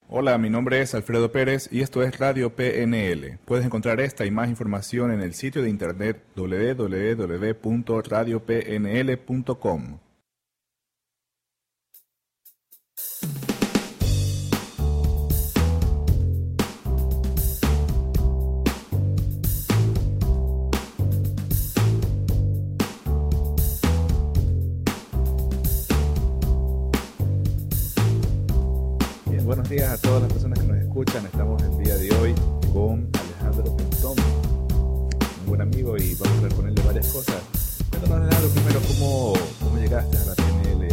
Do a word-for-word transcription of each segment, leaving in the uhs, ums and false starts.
Hola, mi nombre es Alfredo Pérez y esto es Radio P N L. Puedes encontrar esta y más información en el sitio de internet doble u doble u doble u punto radio p n l punto com. Buenos días a todas las personas que nos escuchan. Estamos el día de hoy con Alejandro Pentón, un buen amigo, y vamos a hablar con él de varias cosas. Cuéntanos, Alejandro, primero, ¿cómo, cómo llegaste a la P N L?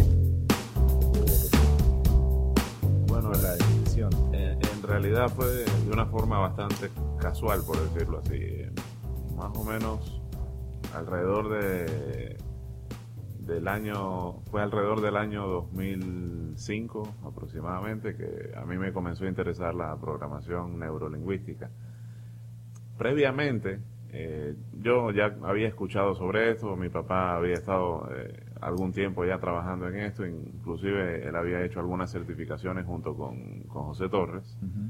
Bueno, la decisión. En, en realidad fue de una forma bastante casual, por decirlo así. Más o menos alrededor de... del año, fue alrededor del año dos mil cinco aproximadamente que a mí me comenzó a interesar la programación neurolingüística. Previamente, eh, yo ya había escuchado sobre esto, mi papá había estado eh, algún tiempo ya trabajando en esto, inclusive él había hecho algunas certificaciones junto con, con José Torres. Uh-huh.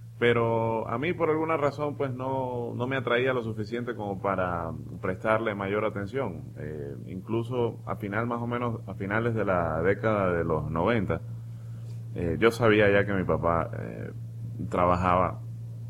Pero a mí por alguna razón pues no, no me atraía lo suficiente como para prestarle mayor atención. Eh, incluso a final más o menos, a finales de la década de los noventa, eh, yo sabía ya que mi papá eh, trabajaba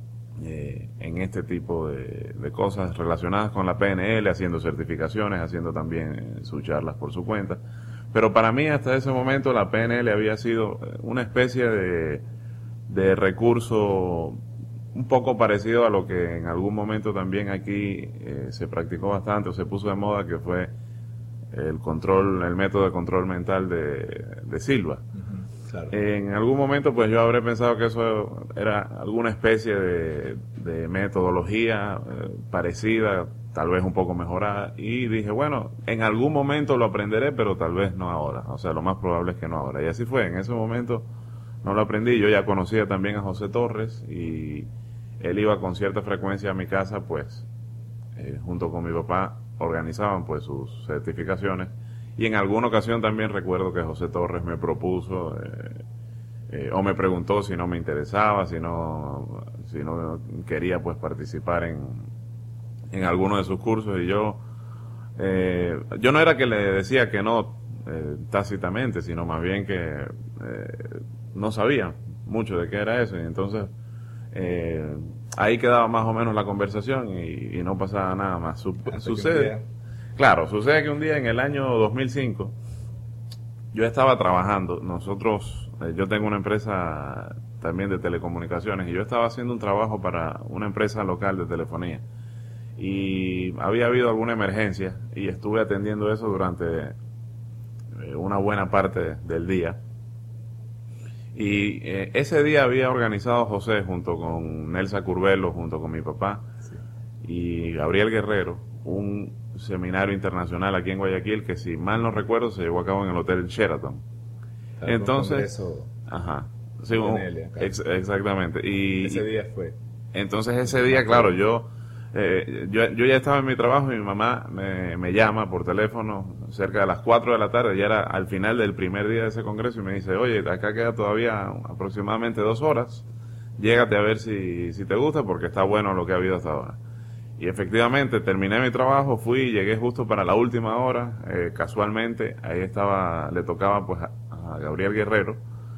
eh, en este tipo de, de cosas relacionadas con la P N L, haciendo certificaciones, haciendo también sus charlas por su cuenta. Pero para mí hasta ese momento la P N L había sido una especie de... de recurso un poco parecido a lo que en algún momento también aquí eh, se practicó bastante o se puso de moda, que fue el control, el método de control mental de, de Silva. Uh-huh, claro. En algún momento pues yo habré pensado que eso era alguna especie de, de metodología eh, parecida, tal vez un poco mejorada, y dije, bueno, en algún momento lo aprenderé, pero tal vez no ahora, o sea, lo más probable es que no ahora. Y así fue, en ese momento no lo aprendí. Yo ya conocía también a José Torres y él iba con cierta frecuencia a mi casa, pues eh, junto con mi papá organizaban pues sus certificaciones, y en alguna ocasión también recuerdo que José Torres me propuso eh, eh, o me preguntó si no me interesaba, si no, si no quería pues participar en, en alguno de sus cursos, y yo eh, yo no era que le decía que no eh, tácitamente, sino más bien que eh, no sabía mucho de qué era eso, y entonces eh, ahí quedaba más o menos la conversación y, y no pasaba nada más. Su, sucede, claro, sucede que un día en el año dos mil cinco yo estaba trabajando, nosotros, eh, yo tengo una empresa también de telecomunicaciones y yo estaba haciendo un trabajo para una empresa local de telefonía y había habido alguna emergencia y estuve atendiendo eso durante eh, una buena parte del día. Y eh, ese día había organizado José junto con Nelsa Curvelo, junto con mi papá, sí, y Gabriel Guerrero, un seminario internacional aquí en Guayaquil que, si mal no recuerdo, se llevó a cabo en el Hotel Sheraton. Claro, entonces, eso, ajá, sí, un, ex, exactamente. Y ese día fue. Entonces ese día, claro, yo Eh, yo, yo ya estaba en mi trabajo y mi mamá me, me llama por teléfono cerca de las cuatro de la tarde, ya era al final del primer día de ese congreso, y me dice, oye, acá queda todavía aproximadamente dos horas, llégate a ver si, si te gusta porque está bueno lo que ha habido hasta ahora. Y efectivamente terminé mi trabajo, fui, llegué justo para la última hora, eh, casualmente ahí estaba, le tocaba pues a, a Gabriel Guerrero,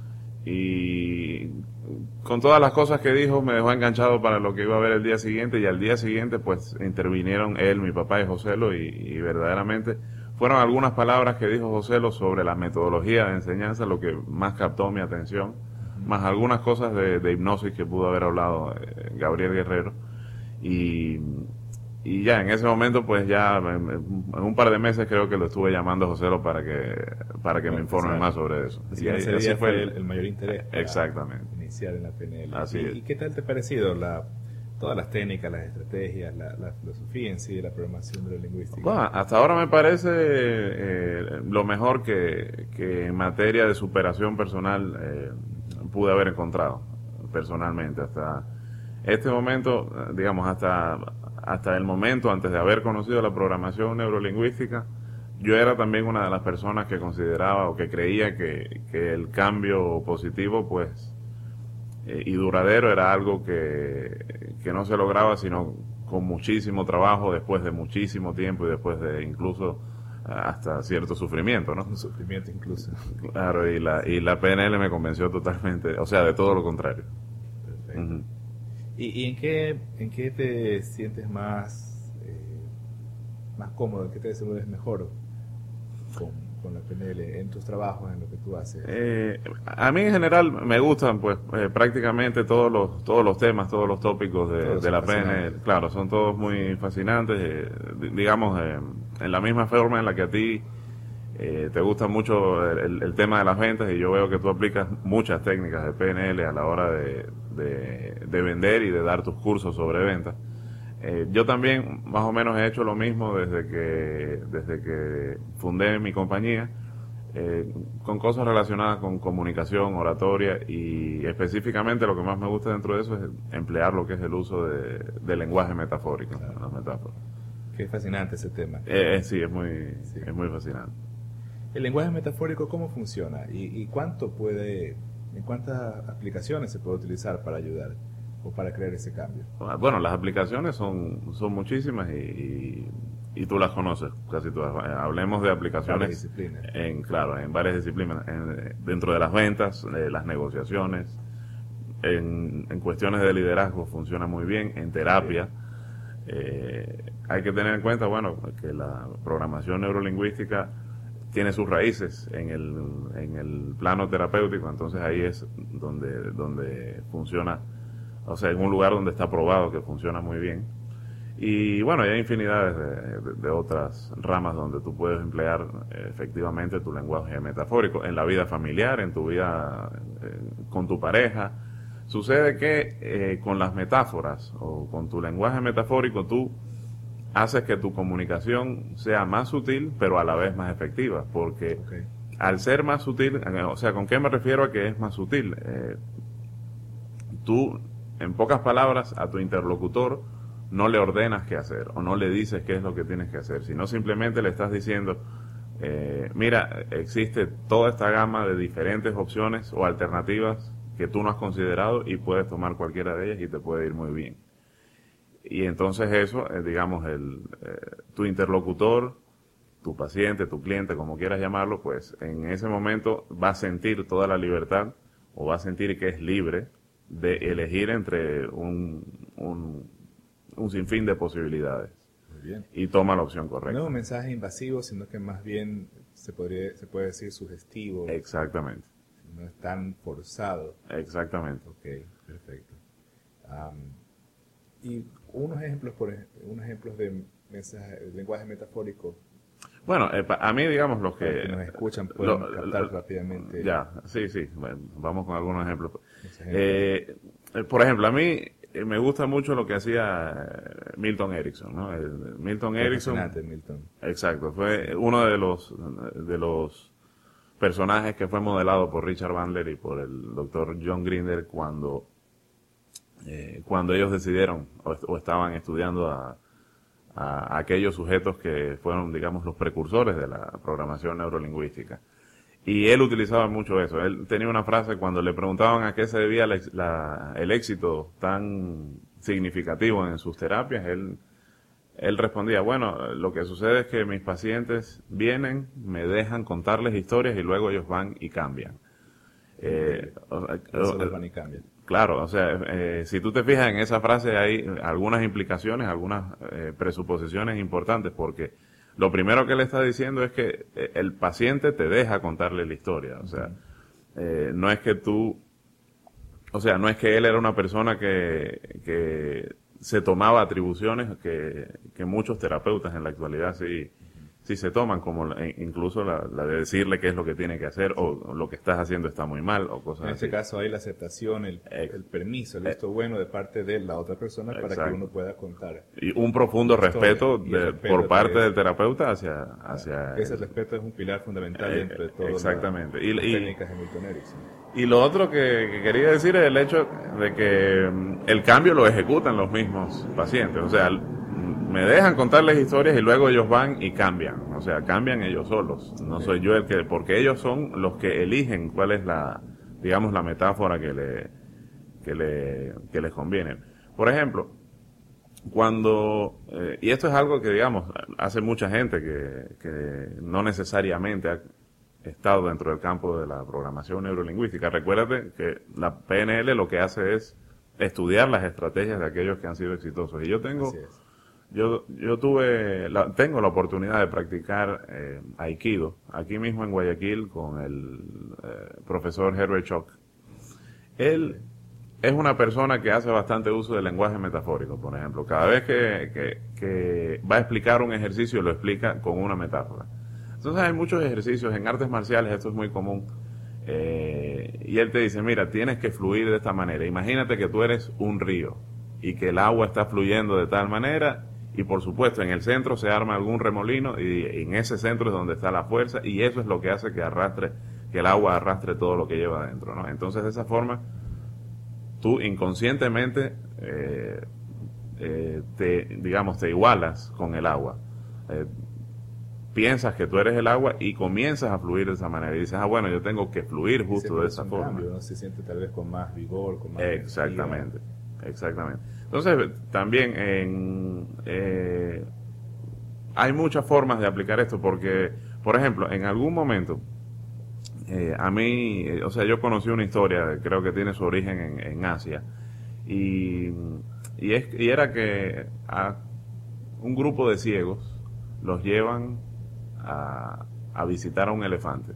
y con todas las cosas que dijo me dejó enganchado para lo que iba a ver el día siguiente, y al día siguiente pues intervinieron él, mi papá y Joselo, y, y verdaderamente fueron algunas palabras que dijo Joselo sobre la metodología de enseñanza lo que más captó mi atención, más algunas cosas de, de hipnosis que pudo haber hablado eh, Gabriel Guerrero, y, y ya en ese momento pues ya en, en un par de meses creo que lo estuve llamando a Joselo para que para que bueno, me informe más sobre eso. Así y ese día fue el, el mayor interés para exactamente iniciar en la P N L. Así ¿Y, es. ¿Y qué tal te ha parecido la, todas las técnicas, las estrategias, la, la filosofía en sí de la programación neurolingüística? Bueno, hasta ahora me parece eh, lo mejor que, que en materia de superación personal eh, pude haber encontrado personalmente hasta este momento, digamos, hasta hasta el momento, antes de haber conocido la programación neurolingüística, yo era también una de las personas que consideraba o que creía que, que el cambio positivo, pues, eh, y duradero era algo que, que no se lograba sino con muchísimo trabajo, después de muchísimo tiempo y después de incluso hasta cierto sufrimiento, ¿no? Un sufrimiento incluso. Claro, y la, y la P N L me convenció totalmente, o sea, de todo lo contrario. Perfecto. Uh-huh. ¿Y, y en qué en qué te sientes más eh, más cómodo, en qué te desenvuelves mejor con, con la P N L, en tus trabajos, en lo que tú haces? Eh, a mí en general me gustan pues eh, prácticamente todos los todos los temas, todos los tópicos de, Todos de la son P N L. fascinantes. Claro, son todos muy fascinantes, eh, di- digamos, eh, en la misma forma en la que a ti eh, te gusta mucho el, el tema de las ventas, y yo veo que tú aplicas muchas técnicas de P N L a la hora de, de, de vender y de dar tus cursos sobre ventas. Eh, yo también más o menos he hecho lo mismo desde que desde que fundé mi compañía, eh, con cosas relacionadas con comunicación, oratoria, y específicamente lo que más me gusta dentro de eso es emplear lo que es el uso de, del lenguaje metafórico, Claro. las metáforas. Qué fascinante ese tema. Eh, eh, sí, es muy, Sí. es muy fascinante. El lenguaje metafórico, ¿cómo funciona? ¿Y, y cuánto puede, en cuántas aplicaciones se puede utilizar para ayudar o para crear ese cambio? Bueno, las aplicaciones son, son muchísimas y, y, y tú las conoces casi todas. Eh, Hablemos de aplicaciones Varias disciplinas. en, claro, en varias disciplinas, en- dentro de las ventas, de las negociaciones, en, en cuestiones de liderazgo funciona muy bien, en terapia. Eh, hay que tener en cuenta, bueno, que la programación neurolingüística tiene sus raíces en el, en el plano terapéutico, entonces ahí es donde, donde funciona, o sea, en un lugar donde está probado que funciona muy bien. Y bueno, hay infinidades de, de- de otras ramas donde tú puedes emplear eh, efectivamente tu lenguaje metafórico, en la vida familiar, en tu vida eh, con tu pareja. Sucede que eh, con las metáforas o con tu lenguaje metafórico tú haces que tu comunicación sea más sutil, pero a la vez más efectiva, porque Ok. al ser más sutil, eh, o sea, ¿con qué me refiero a que es más sutil? Eh, tú, en pocas palabras, a tu interlocutor no le ordenas qué hacer o no le dices qué es lo que tienes que hacer, sino simplemente le estás diciendo, eh, mira, existe toda esta gama de diferentes opciones o alternativas que tú no has considerado y puedes tomar cualquiera de ellas y te puede ir muy bien. Y entonces eso, eh, digamos, el, eh, tu interlocutor, tu paciente, tu cliente, como quieras llamarlo, pues en ese momento va a sentir toda la libertad o va a sentir que es libre de elegir entre un, un, un sinfín de posibilidades Muy bien. y toma la opción No correcta. es un mensaje invasivo, sino que más bien se, podría, se puede decir sugestivo, Exactamente, no es tan forzado. exactamente. Ok, perfecto. Am, y unos ejemplos, por ej- unos ejemplos de mensaje, lenguaje metafórico Bueno, eh, pa- a mí, digamos, los para que... que nos escuchan pueden lo- captar lo- rápidamente. Ya, sí, sí, bueno, vamos con algunos ejemplos. Esos ejemplos. Eh, eh, por ejemplo, a mí eh, me gusta mucho lo que hacía eh, Milton Erickson, ¿no? El- Milton Fue Erickson, fascinante, Milton. exacto, fue uno de los de los personajes que fue modelado por Richard Bandler y por el doctor John Grinder cuando eh, cuando ellos decidieron o, est- o estaban estudiando a, a aquellos sujetos que fueron, digamos, los precursores de la programación neurolingüística. Y él utilizaba mucho eso. Él tenía una frase cuando le preguntaban a qué se debía la ex- la- el éxito tan significativo en sus terapias, él, él respondía, bueno, lo que sucede es que mis pacientes vienen, me dejan contarles historias y luego ellos van y cambian. Eh, o- Eso o- les van y cambian. Claro, o sea, eh, si tú te fijas en esa frase hay algunas implicaciones, algunas eh, presuposiciones importantes, porque lo primero que le está diciendo es que eh, el paciente te deja contarle la historia, o sea, eh, no es que tú, o sea, no es que él era una persona que, que se tomaba atribuciones que, que muchos terapeutas en la actualidad sí, sí se toman, como la- incluso la, la de decirle qué es lo que tiene que hacer o, o lo que estás haciendo está muy mal o cosas En así. este caso hay la aceptación, el, Ex- el permiso, el visto bueno de parte de la otra persona para Exacto. que uno pueda contar. Y un profundo Historia, respeto, y el de- respeto por que parte es- del terapeuta hacia... hacia Ese respeto es un pilar fundamental Eh, dentro de todas exactamente. las Y- y- técnicas de Milton Erickson. Y lo otro que, que quería decir es el hecho de que mm, el cambio lo ejecutan los mismos pacientes. O sea, l- me dejan contarles historias y luego ellos van y cambian. O sea, cambian ellos solos. No soy yo el que... Porque ellos son los que eligen cuál es la, digamos, la metáfora que le, que, le, que les conviene. Por ejemplo, cuando, eh, y esto es algo que, digamos, hace mucha gente que, que no necesariamente ha estado dentro del campo de la programación neurolingüística. Recuérdate que la P N L lo que hace es estudiar las estrategias de aquellos que han sido exitosos. Y yo tengo, yo, yo tuve, la, tengo la oportunidad de practicar eh, Aikido, aquí mismo en Guayaquil, con el eh, profesor Herbert Schock. Él es una persona que hace bastante uso del lenguaje metafórico, por ejemplo. Cada vez que, que, que va a explicar un ejercicio, lo explica con una metáfora. Entonces hay muchos ejercicios, en artes marciales esto es muy común, eh, y él te dice, mira, tienes que fluir de esta manera. Imagínate que tú eres un río y que el agua está fluyendo de tal manera, y por supuesto en el centro se arma algún remolino, y en ese centro es donde está la fuerza, y eso es lo que hace que arrastre, que el agua arrastre todo lo que lleva adentro, ¿no? Entonces de esa forma tú inconscientemente eh, eh, te, digamos, te igualas con el agua. Eh, piensas que tú eres el agua y comienzas a fluir de esa manera. Y dices, ah, bueno, yo tengo que fluir justo de esa forma. Cambio, ¿no? Se siente tal vez con más vigor, con más Exactamente, energía. Exactamente. Entonces, también en, eh, hay muchas formas de aplicar esto porque, por ejemplo, en algún momento, Eh, a mí, eh, o sea, yo conocí una historia, creo que tiene su origen en, en Asia, y, y, es, y era que a un grupo de ciegos los llevan a, a visitar a un elefante,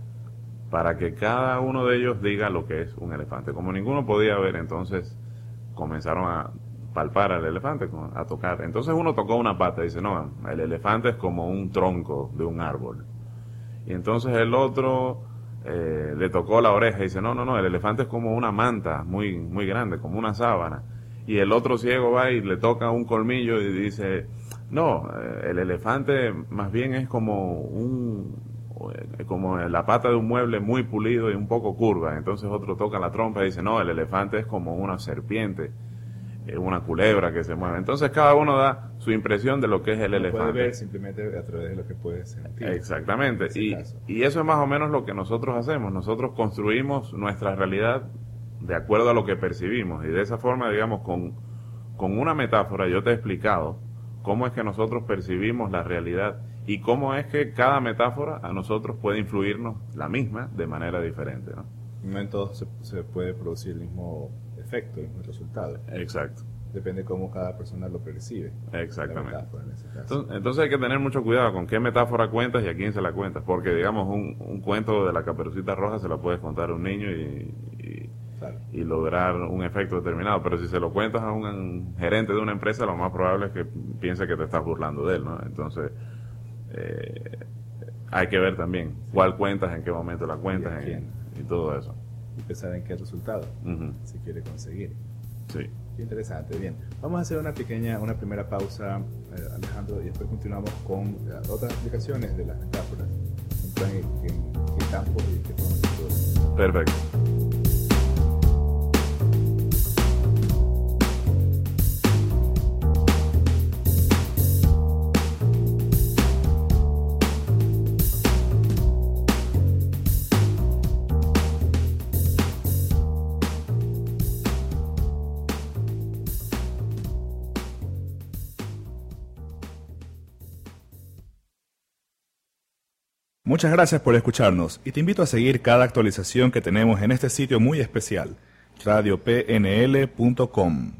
para que cada uno de ellos diga lo que es un elefante. Como ninguno podía ver, entonces comenzaron a palpar al elefante, a tocar. Entonces uno tocó una pata y dice, no, el elefante es como un tronco de un árbol. Y entonces el otro eh, le tocó la oreja y dice, no, no, no, el elefante es como una manta muy, muy grande, como una sábana. Y el otro ciego va y le toca un colmillo y dice, no, el elefante más bien es como un, como la pata de un mueble muy pulido y un poco curva. Entonces otro toca la trompa y dice, no, el elefante es como una serpiente, una culebra que se mueve. Entonces cada uno da su impresión de lo que es el no elefante. Puede ver simplemente a través de lo que puede sentir. Exactamente. Y, y eso es más o menos lo que nosotros hacemos. Nosotros construimos nuestra realidad de acuerdo a lo que percibimos. Y de esa forma, digamos, con, con una metáfora yo te he explicado cómo es que nosotros percibimos la realidad y cómo es que cada metáfora a nosotros puede influirnos la misma de manera diferente, ¿no? No en todos se, se puede producir el mismo efecto, el mismo resultado. Exacto. Depende de cómo cada persona lo percibe. Exactamente. Metáfora, en ese caso. Entonces, entonces hay que tener mucho cuidado con qué metáfora cuentas y a quién se la cuentas, porque digamos un, un cuento de la Caperucita Roja se lo puedes contar a un niño y, y, claro. y lograr un efecto determinado, pero si se lo cuentas a un gerente de una empresa, lo más probable es que piense que te estás burlando de él, ¿no? Entonces eh, hay que ver también cuál cuentas, en qué momento la cuentas y, en, y todo eso. Y pensar en qué resultado uh-huh. se quiere conseguir. Sí. Qué interesante. Bien, vamos a hacer una pequeña, una primera pausa, eh, Alejandro, y después continuamos con eh, otras aplicaciones de las metáforas. En, en, en qué campo y qué forma se puede. Perfecto. Muchas gracias por escucharnos y te invito a seguir cada actualización que tenemos en este sitio muy especial, radio p n l punto com.